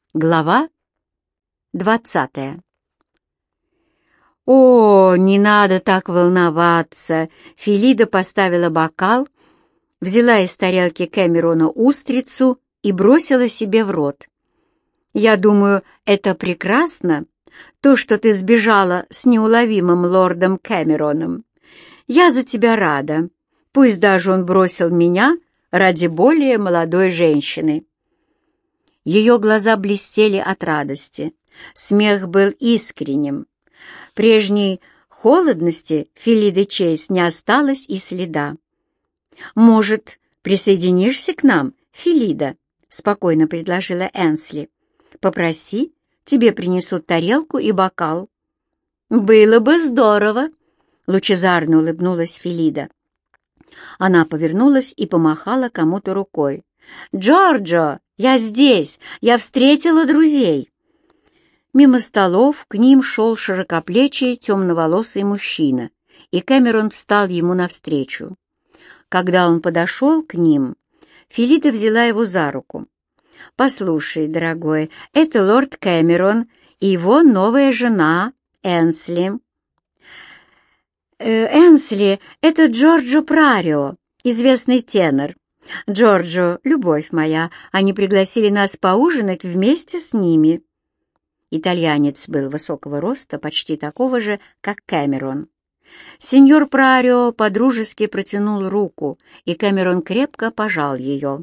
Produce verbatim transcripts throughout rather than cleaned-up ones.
Глава двадцатая. «О, не надо так волноваться!» Фелида поставила бокал, взяла из тарелки Кэмерона устрицу и бросила себе в рот. «Я думаю, это прекрасно, то, что ты сбежала с неуловимым лордом Кэмероном. Я за тебя рада, пусть даже он бросил меня ради более молодой женщины». Ее глаза блестели от радости, смех был искренним. Прежней холодности Фелиды Чейз не осталось и следа. «Может, присоединишься к нам, Фелида?» — спокойно предложила Энсли. «Попроси, тебе принесут тарелку и бокал». «Было бы здорово!» — лучезарно улыбнулась Фелида. Она повернулась и помахала кому-то рукой. «Джорджо, я здесь! Я встретила друзей!» Мимо столов к ним шел широкоплечий темноволосый мужчина, и Кэмерон встал ему навстречу. Когда он подошел к ним, Фелида взяла его за руку. «Послушай, дорогой, это лорд Кэмерон и его новая жена Энсли». «Э, «Энсли — это Джорджо Прарио, известный тенор. Джорджо, любовь моя, они пригласили нас поужинать вместе с ними». Итальянец был высокого роста, почти такого же, как Кэмерон. Сеньор Прарио подружески протянул руку, и Кэмерон крепко пожал ее.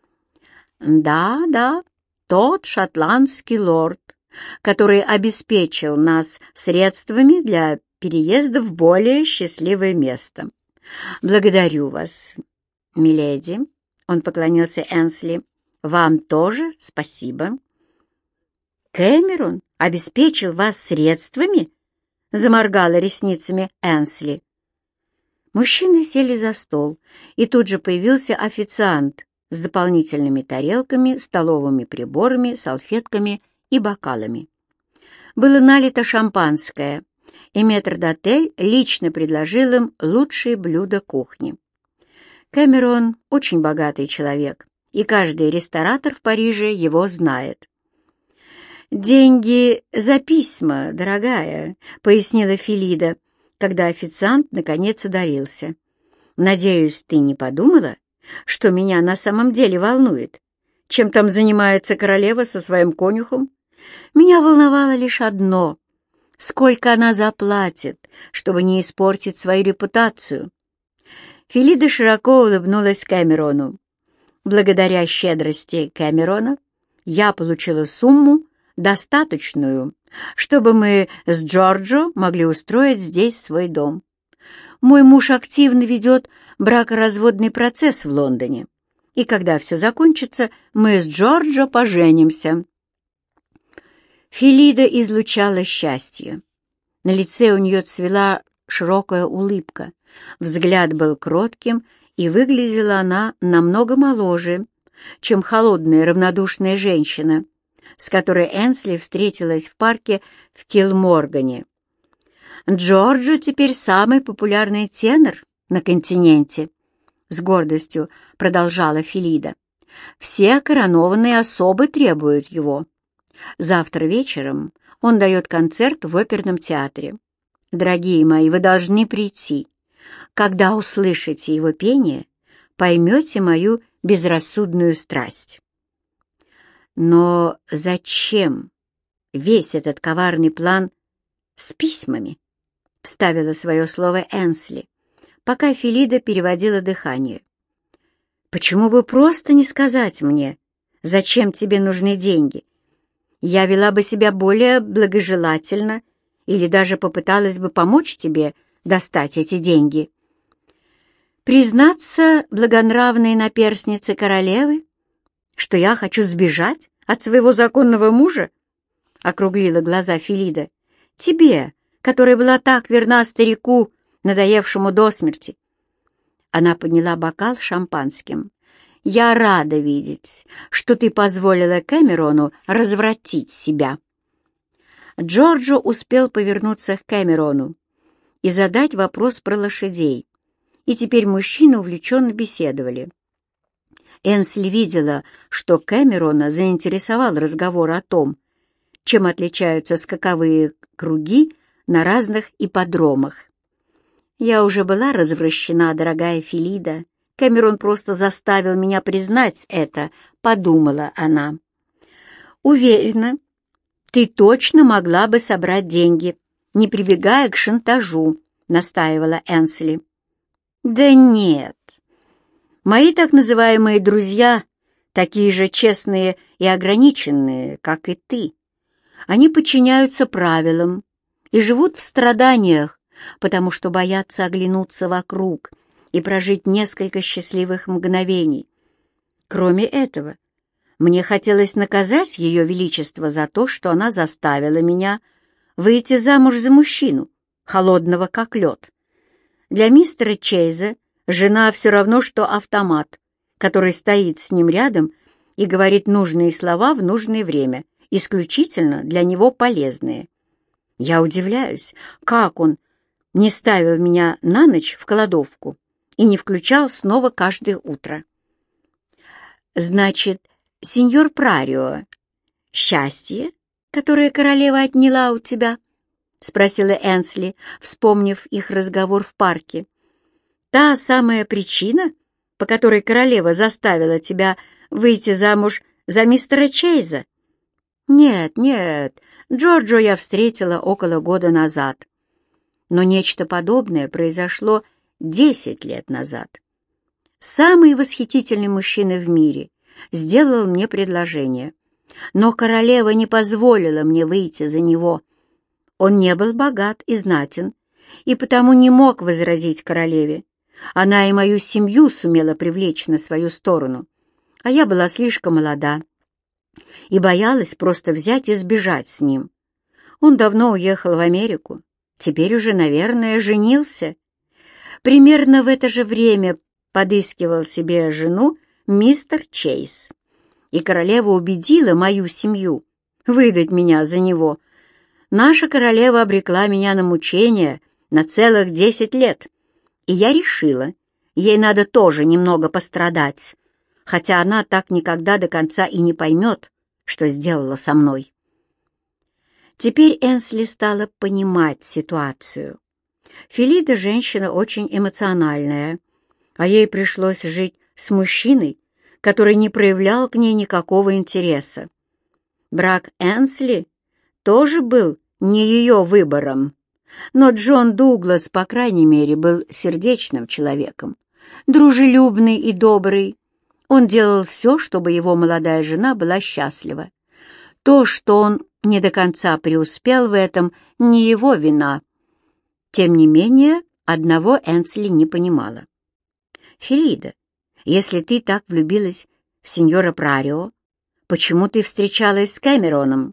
«Да, да, тот шотландский лорд, который обеспечил нас средствами для переезда в более счастливое место. Благодарю вас, миледи», — он поклонился Энсли. «Вам тоже спасибо». «Кэмерон обеспечил вас средствами?» — заморгала ресницами Энсли. Мужчины сели за стол, и тут же появился официант с дополнительными тарелками, столовыми приборами, салфетками и бокалами. Было налито шампанское, и метрдотель лично предложил им лучшие блюда кухни. Кэмерон — очень богатый человек, и каждый ресторатор в Париже его знает. «Деньги за письма, дорогая», — пояснила Фелида, когда официант наконец удалился. «Надеюсь, ты не подумала, что меня на самом деле волнует? Чем там занимается королева со своим конюхом? Меня волновало лишь одно — сколько она заплатит, чтобы не испортить свою репутацию». Фелида широко улыбнулась Кэмерону. «Благодаря щедрости Кэмерона я получила сумму, достаточную, чтобы мы с Джорджо могли устроить здесь свой дом. Мой муж активно ведет бракоразводный процесс в Лондоне, и когда все закончится, мы с Джорджо поженимся». Фелида излучала счастье. На лице у нее цвела широкая улыбка, взгляд был кротким, и выглядела она намного моложе, чем холодная равнодушная женщина, с которой Энсли встретилась в парке в Килморгане. «Джорджо теперь самый популярный тенор на континенте», — с гордостью продолжала Фелида. «Все коронованные особы требуют его. Завтра вечером он дает концерт в оперном театре. Дорогие мои, вы должны прийти. Когда услышите его пение, поймете мою безрассудную страсть». «Но зачем весь этот коварный план с письмами?» — вставила свое слово Энсли, пока Фелида переводила дыхание. «Почему бы просто не сказать мне, зачем тебе нужны деньги? Я вела бы себя более благожелательно или даже попыталась бы помочь тебе достать эти деньги». «Признаться благонравной наперснице королевы, что я хочу сбежать от своего законного мужа?» — округлила глаза Фелида. «Тебе, которая была так верна старику, надоевшему до смерти». Она подняла бокал с шампанским. «Я рада видеть, что ты позволила Кэмерону развратить себя». Джорджо успел повернуться к Кэмерону и задать вопрос про лошадей, и теперь мужчины увлеченно беседовали. Энсли видела, что Кэмерона заинтересовал разговор о том, чем отличаются скаковые круги на разных ипподромах. «Я уже была развращена, дорогая Филида. Кэмерон просто заставил меня признать это», — подумала она. «Уверена, ты точно могла бы собрать деньги, не прибегая к шантажу», — настаивала Энсли. «Да нет. Мои так называемые друзья такие же честные и ограниченные, как и ты. Они подчиняются правилам и живут в страданиях, потому что боятся оглянуться вокруг и прожить несколько счастливых мгновений. Кроме этого, мне хотелось наказать Ее Величество за то, что она заставила меня выйти замуж за мужчину, холодного как лед. Для мистера Чейза жена все равно, что автомат, который стоит с ним рядом и говорит нужные слова в нужное время, исключительно для него полезные. Я удивляюсь, как он не ставил меня на ночь в кладовку и не включал снова каждое утро. Значит, сеньор Прарио, счастье, которое королева отняла у тебя? — спросила Энсли, вспомнив их разговор в парке. «Та самая причина, по которой королева заставила тебя выйти замуж за мистера Чейза?» «Нет, нет, Джорджо я встретила около года назад. Но нечто подобное произошло десять лет назад. Самый восхитительный мужчина в мире сделал мне предложение, но королева не позволила мне выйти за него. Он не был богат и знатен, и потому не мог возразить королеве. Она и мою семью сумела привлечь на свою сторону, а я была слишком молода и боялась просто взять и сбежать с ним. Он давно уехал в Америку, теперь уже, наверное, женился. Примерно в это же время подыскивал себе жену мистер Чейз, и королева убедила мою семью выдать меня за него. Наша королева обрекла меня на мучения на целых десять лет, и я решила, ей надо тоже немного пострадать, хотя она так никогда до конца и не поймет, что сделала со мной. Теперь Энсли стала понимать ситуацию. Филида женщина очень эмоциональная, а ей пришлось жить с мужчиной, который не проявлял к ней никакого интереса. Брак Энсли тоже был не ее выбором, но Джон Дуглас, по крайней мере, был сердечным человеком, дружелюбный и добрый. Он делал все, чтобы его молодая жена была счастлива. То, что он не до конца преуспел в этом, не его вина. Тем не менее, одного Энсли не понимала. «Филида, если ты так влюбилась в сеньора Прарио, почему ты встречалась с Кэмероном?»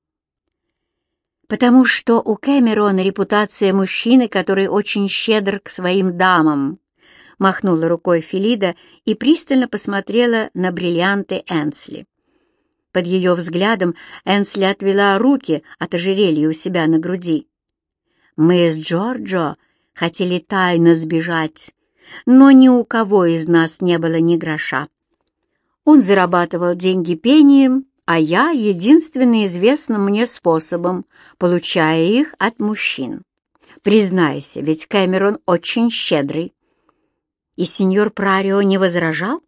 «Потому что у Кэмерона репутация мужчины, который очень щедр к своим дамам», — махнула рукой Филида и пристально посмотрела на бриллианты Энсли. Под ее взглядом Энсли отвела руки от ожерелья у себя на груди. «Мы с Джорджо хотели тайно сбежать, но ни у кого из нас не было ни гроша. Он зарабатывал деньги пением, а я — единственным известным мне способом, получая их от мужчин. Признайся, ведь Кэмерон очень щедрый». И сеньор Прарио не возражал?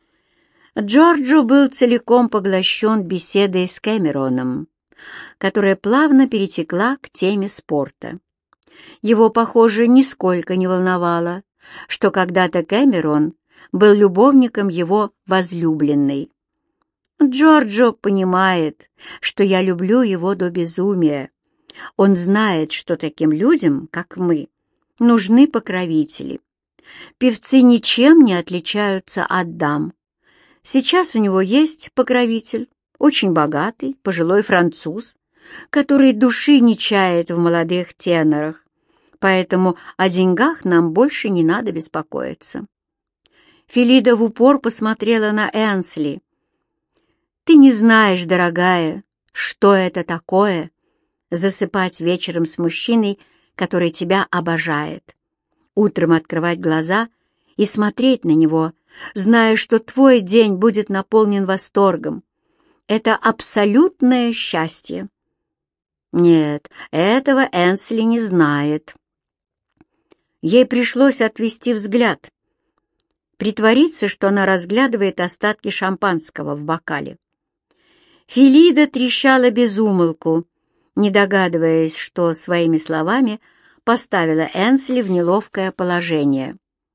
Джорджо был целиком поглощен беседой с Кэмероном, которая плавно перетекла к теме спорта. Его, похоже, нисколько не волновало, что когда-то Кэмерон был любовником его возлюбленной. Джорджо понимает, что я люблю его до безумия. Он знает, что таким людям, как мы, нужны покровители. Певцы ничем не отличаются от дам. Сейчас у него есть покровитель, очень богатый, пожилой француз, который души не чает в молодых тенорах, поэтому о деньгах нам больше не надо беспокоиться. Филида в упор посмотрела на Энсли. «Ты не знаешь, дорогая, что это такое — засыпать вечером с мужчиной, который тебя обожает, утром открывать глаза и смотреть на него зная, что твой день будет наполнен восторгом. Это абсолютное счастье. Нет, этого Энсли не знает. Ей пришлось отвести взгляд, притвориться, что она разглядывает остатки шампанского в бокале. Филида трещала без умолку, не догадываясь, что своими словами поставила Энсли в неловкое положение.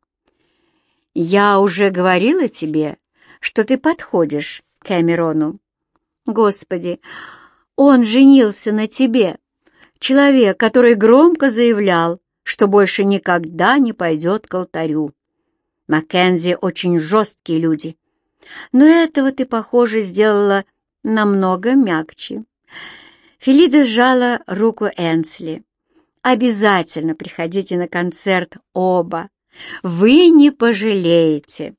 «Я уже говорила тебе, что ты подходишь к Кэмерону. Господи, он женился на тебе, человек, который громко заявлял, что больше никогда не пойдет к алтарю. Маккензи очень жесткие люди, но этого ты, похоже, сделала намного мягче». Филида сжала руку Энсли. «Обязательно приходите на концерт оба. Вы не пожалеете».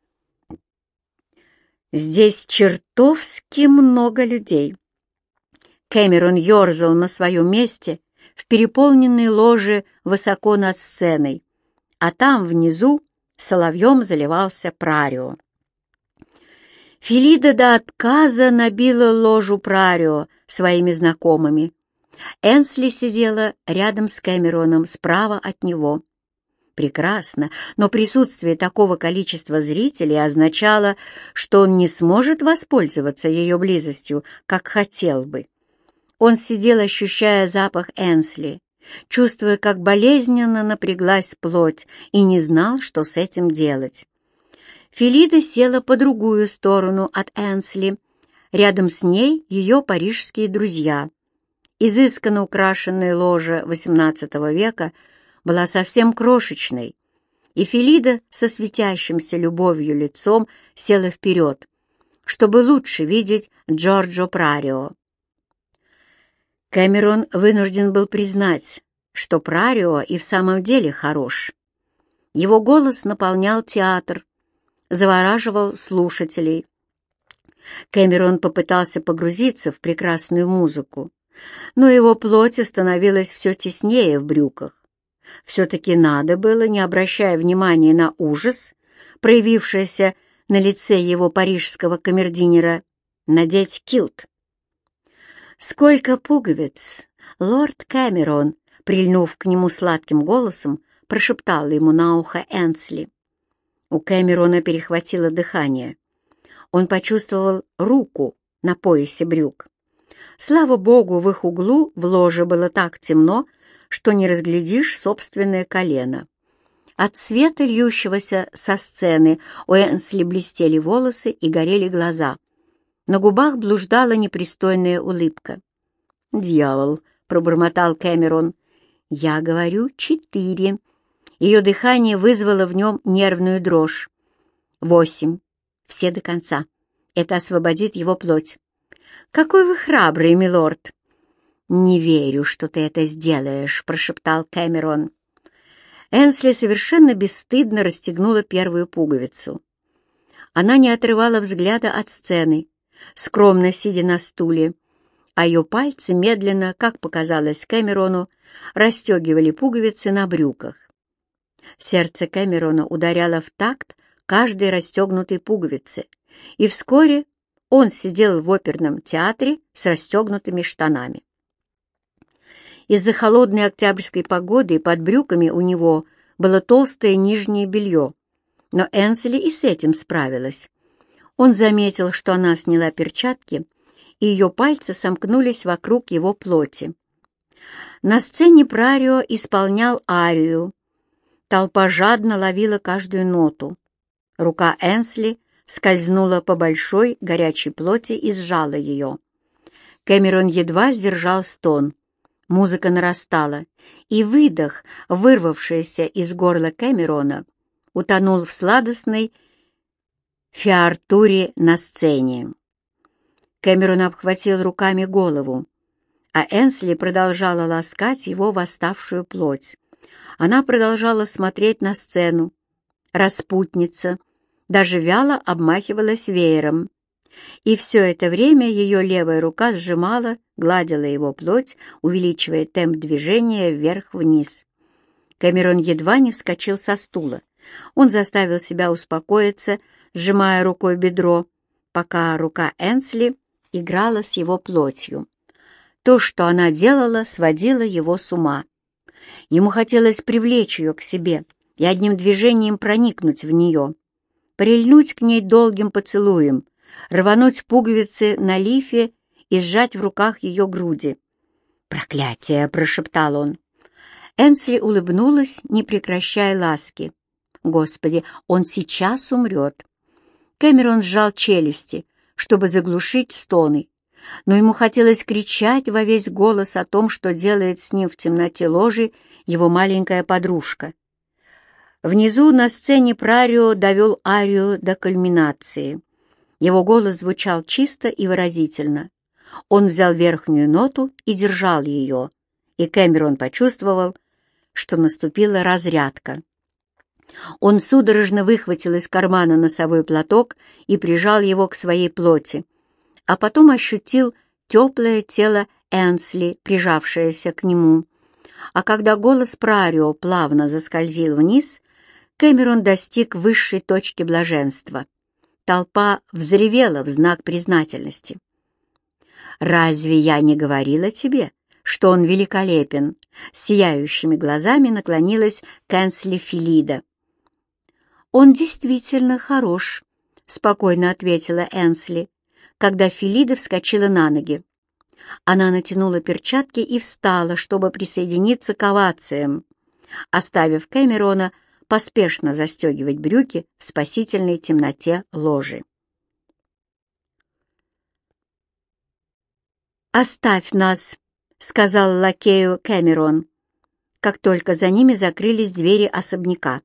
Здесь чертовски много людей. Кэмерон ерзал на своем месте в переполненной ложе высоко над сценой, а там внизу соловьем заливался Прарио. Филида до отказа набила ложу Прарио своими знакомыми. Энсли сидела рядом с Кэмероном, справа от него. Прекрасно, но присутствие такого количества зрителей означало, что он не сможет воспользоваться ее близостью, как хотел бы. Он сидел, ощущая запах Энсли, чувствуя, как болезненно напряглась плоть, и не знал, что с этим делать. Филида села по другую сторону от Энсли. Рядом с ней ее парижские друзья. Изысканно украшенная ложа восемнадцатого века была совсем крошечной, и Филида со светящимся любовью лицом села вперед, чтобы лучше видеть Джорджо Прарио. Кэмерон вынужден был признать, что Прарио и в самом деле хорош. Его голос наполнял театр, завораживал слушателей. Кэмерон попытался погрузиться в прекрасную музыку, но его плоть становилась все теснее в брюках. Все-таки надо было, не обращая внимания на ужас, проявившийся на лице его парижского камердинера, надеть килт. «Сколько пуговиц!» Лорд Кэмерон, прильнув к нему сладким голосом, прошептал ему на ухо Энсли. У Кэмерона перехватило дыхание. Он почувствовал руку на поясе брюк. Слава богу, в их углу в ложе было так темно, что не разглядишь собственное колено. От света, льющегося со сцены, у Энсли блестели волосы и горели глаза. На губах блуждала непристойная улыбка. «Дьявол!» — пробормотал Кэмерон. «Я говорю четыре». Ее дыхание вызвало в нем нервную дрожь. «Восемь. Все до конца. Это освободит его плоть». «Какой вы храбрый, милорд!» «Не верю, что ты это сделаешь», — прошептал Кэмерон. Энсли совершенно бесстыдно расстегнула первую пуговицу. Она не отрывала взгляда от сцены, скромно сидя на стуле, а ее пальцы медленно, как показалось Кэмерону, расстегивали пуговицы на брюках. Сердце Кэмерона ударяло в такт каждой расстегнутой пуговицы, и вскоре он сидел в оперном театре с расстегнутыми штанами. Из-за холодной октябрьской погоды под брюками у него было толстое нижнее белье, но Энсли и с этим справилась. Он заметил, что она сняла перчатки, и ее пальцы сомкнулись вокруг его плоти. На сцене Прарио исполнял арию. Толпа жадно ловила каждую ноту. Рука Энсли скользнула по большой горячей плоти и сжала ее. Кэмерон едва сдержал стон. Музыка нарастала, и выдох, вырвавшийся из горла Кэмерона, утонул в сладостной фиартуре на сцене. Кэмерон обхватил руками голову, а Энсли продолжала ласкать его восставшую плоть. Она продолжала смотреть на сцену. Распутница даже вяло обмахивалась веером. И все это время ее левая рука сжимала, гладила его плоть, увеличивая темп движения вверх-вниз. Кэмерон едва не вскочил со стула, Он заставил себя успокоиться, сжимая рукой бедро, пока рука Энсли играла с его плотью. То, что она делала, сводило его с ума. Ему хотелось привлечь ее к себе и одним движением проникнуть в нее, прильнуть к ней долгим поцелуем, рвануть пуговицы на лифе и сжать в руках ее груди. «Проклятие!» — прошептал он. Энсли улыбнулась, не прекращая ласки. «Господи, он сейчас умрет!» Кэмерон сжал челюсти, чтобы заглушить стоны, но ему хотелось кричать во весь голос о том, что делает с ним в темноте ложи его маленькая подружка. Внизу на сцене Прарио довел арию до кульминации. Его голос звучал чисто и выразительно. Он взял верхнюю ноту и держал ее, и Кэмерон почувствовал, что наступила разрядка. Он судорожно выхватил из кармана носовой платок и прижал его к своей плоти, а потом ощутил теплое тело Энсли, прижавшееся к нему. А когда голос Прарио плавно заскользил вниз, Кэмерон достиг высшей точки блаженства. Толпа взревела в знак признательности. «Разве я не говорила тебе, что он великолепен?» С сияющими глазами наклонилась к Энсли Филида. «Он действительно хорош», — спокойно ответила Энсли, когда Филида вскочила на ноги. Она натянула перчатки и встала, чтобы присоединиться к овациям, оставив Кэмерона поспешно застегивать брюки в спасительной темноте ложи. «Оставь нас», — сказал лакею Кэмерон, как только за ними закрылись двери особняка.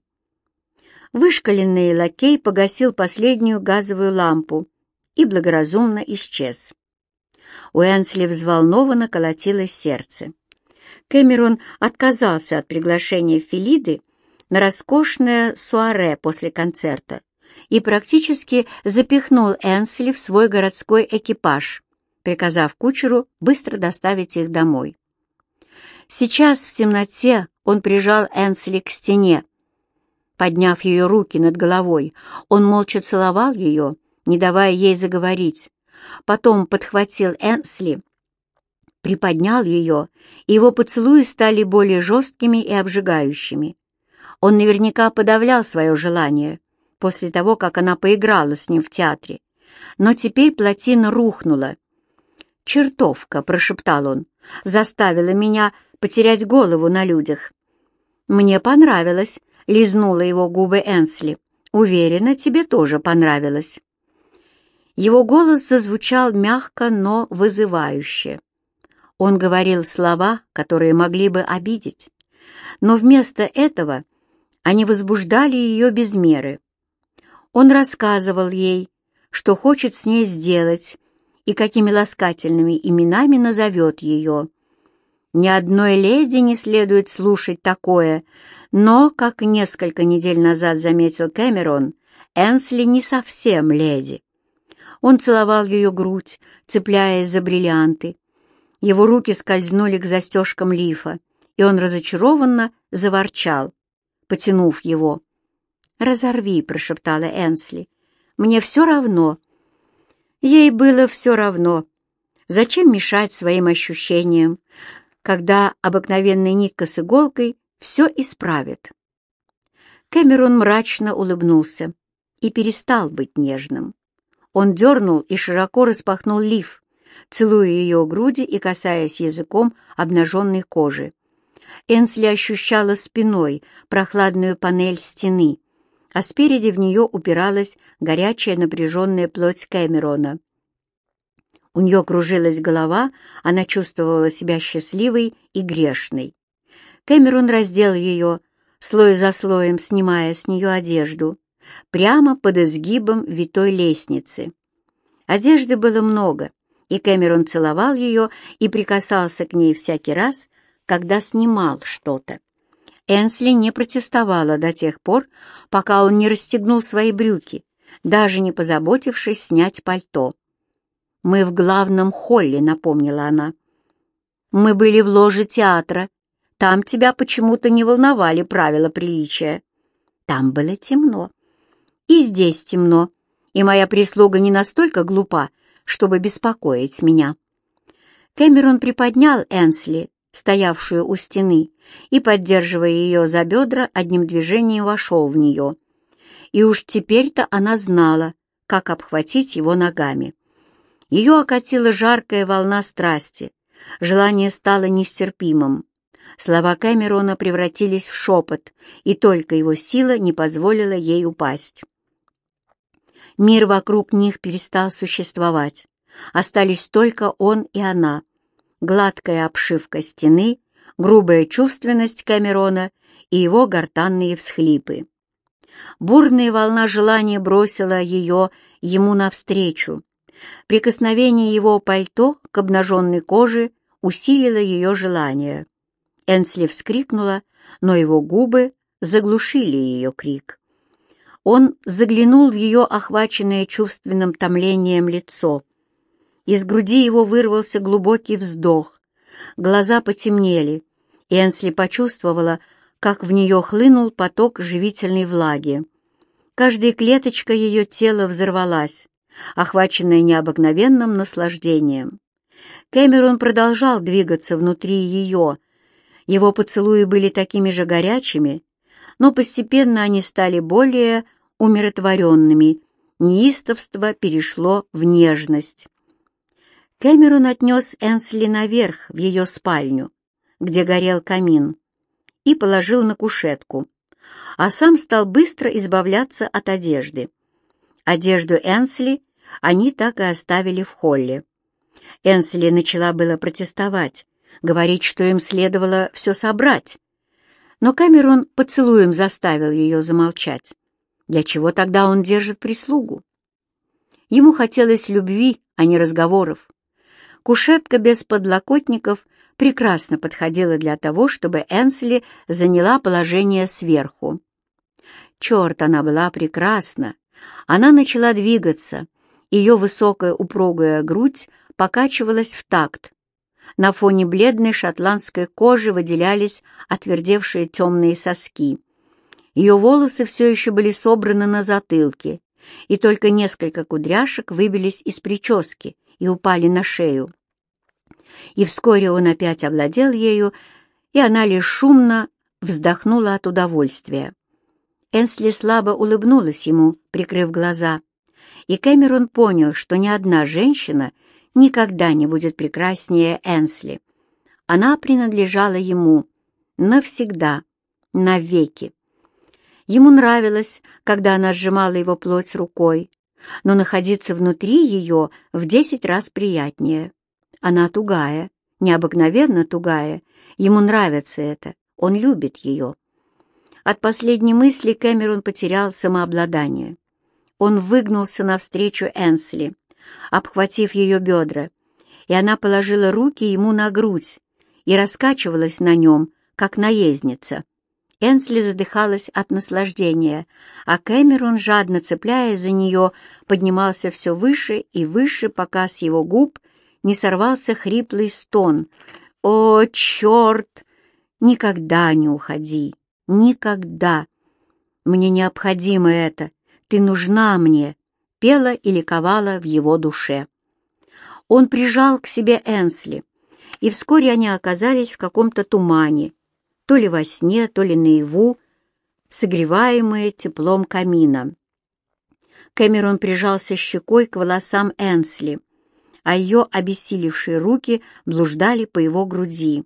Вышкаленный лакей погасил последнюю газовую лампу и благоразумно исчез. У Энсли взволнованно колотилось сердце. Кэмерон отказался от приглашения Филиды на роскошное суаре после концерта и практически запихнул Энсли в свой городской экипаж, приказав кучеру быстро доставить их домой. Сейчас в темноте он прижал Энсли к стене. Подняв ее руки над головой, он молча целовал ее, не давая ей заговорить. Потом подхватил Энсли, приподнял ее, и его поцелуи стали более жесткими и обжигающими. Он наверняка подавлял свое желание после того, как она поиграла с ним в театре. Но теперь плотина рухнула. «Чертовка», — прошептал он, — «заставила меня потерять голову на людях». «Мне понравилось», — лизнула его губы Энсли. «Уверена, тебе тоже понравилось». Его голос зазвучал мягко, но вызывающе. Он говорил слова, которые могли бы обидеть, но вместо этого они возбуждали ее без меры. Он рассказывал ей, что хочет с ней сделать и какими ласкательными именами назовет ее. Ни одной леди не следует слушать такое, но, как несколько недель назад заметил Кэмерон, Энсли не совсем леди. Он целовал ее грудь, цепляясь за бриллианты. Его руки скользнули к застежкам лифа, и он разочарованно заворчал, потянув его. «Разорви», — прошептала Энсли. «Мне все равно». Ей было все равно. Зачем мешать своим ощущениям, когда обыкновенная нитка с иголкой все исправит? Кэмерон мрачно улыбнулся и перестал быть нежным. Он дернул и широко распахнул лиф, целуя ее груди и касаясь языком обнаженной кожи. Энсли ощущала спиной прохладную панель стены, а спереди в нее упиралась горячая напряженная плоть Кэмерона. У нее кружилась голова, она чувствовала себя счастливой и грешной. Кэмерон раздел ее, слой за слоем снимая с нее одежду, прямо под изгибом витой лестницы. Одежды было много, и Кэмерон целовал ее и прикасался к ней всякий раз, когда снимал что-то. Энсли не протестовала до тех пор, пока он не расстегнул свои брюки, даже не позаботившись снять пальто. «Мы в главном холле», — напомнила она. «Мы были в ложе театра. Там тебя почему-то не волновали правила приличия». Там было темно. И здесь темно, и моя прислуга не настолько глупа, чтобы беспокоить меня. Кэмерон приподнял Энсли, стоявшую у стены, и, поддерживая ее за бедра, одним движением вошел в нее. И уж теперь-то она знала, как обхватить его ногами. Ее окатила жаркая волна страсти, желание стало нестерпимым. Слова Кэмерона превратились в шепот, и только его сила не позволила ей упасть. Мир вокруг них перестал существовать. Остались только он и она. Гладкая обшивка стены, грубая чувственность Кэмерона и его гортанные всхлипы. Бурная волна желания бросила ее ему навстречу. Прикосновение его пальто к обнаженной коже усилило ее желание. Энсли вскрикнула, но его губы заглушили ее крик. Он заглянул в ее охваченное чувственным томлением лицо. Из груди его вырвался глубокий вздох. Глаза потемнели, и Энсли почувствовала, как в нее хлынул поток живительной влаги. Каждая клеточка ее тела взорвалась, охваченная необыкновенным наслаждением. Кэмерон продолжал двигаться внутри ее. Его поцелуи были такими же горячими, но постепенно они стали более умиротворенными, неистовство перешло в нежность. Кэмерон отнес Энсли наверх, в ее спальню, где горел камин, и положил на кушетку, а сам стал быстро избавляться от одежды. Одежду Энсли они так и оставили в холле. Энсли начала было протестовать, говорить, что им следовало все собрать, но Кэмерон поцелуем заставил ее замолчать. Для чего тогда он держит прислугу? Ему хотелось любви, а не разговоров. Кушетка без подлокотников прекрасно подходила для того, чтобы Энсли заняла положение сверху. Черт, она была прекрасна! Она начала двигаться, ее высокая упругая грудь покачивалась в такт. На фоне бледной шотландской кожи выделялись отвердевшие темные соски. Ее волосы все еще были собраны на затылке, и только несколько кудряшек выбились из прически и упали на шею. И вскоре он опять овладел ею, и она лишь шумно вздохнула от удовольствия. Энсли слабо улыбнулась ему, прикрыв глаза, и Кэмерон понял, что ни одна женщина никогда не будет прекраснее Энсли. Она принадлежала ему навсегда, навеки. Ему нравилось, когда она сжимала его плоть рукой, но находиться внутри ее в десять раз приятнее. Она тугая, необыкновенно тугая, ему нравится это, он любит ее. От последней мысли Кэмерон потерял самообладание. Он выгнулся навстречу Энсли, обхватив ее бедра, и она положила руки ему на грудь и раскачивалась на нем, как наездница. Энсли задыхалась от наслаждения, а Кэмерон, жадно цепляясь за нее, поднимался все выше и выше, пока с его губ не сорвался хриплый стон. «О, черт! Никогда не уходи! Никогда! Мне необходимо это! Ты нужна мне!» — пела и ликовала в его душе. Он прижал к себе Энсли, и вскоре они оказались в каком-то тумане, то ли во сне, то ли наяву, согреваемые теплом камина. Кэмерон прижался щекой к волосам Энсли, а ее обессилевшие руки блуждали по его груди.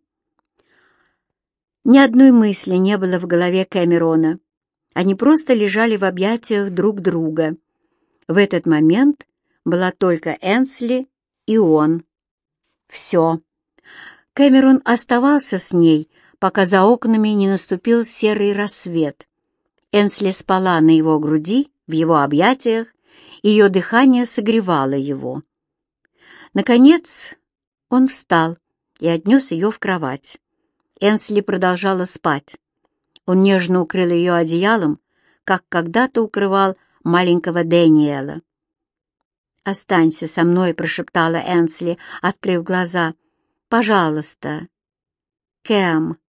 Ни одной мысли не было в голове Кэмерона. Они просто лежали в объятиях друг друга. В этот момент была только Энсли и он. Все. Кэмерон оставался с ней, пока за окнами не наступил серый рассвет. Энсли спала на его груди, в его объятиях, ее дыхание согревало его. Наконец он встал и отнес ее в кровать. Энсли продолжала спать. Он нежно укрыл ее одеялом, как когда-то укрывал маленького Дэниела. «Останься со мной», — прошептала Энсли, открыв глаза. «Пожалуйста». «Кэм».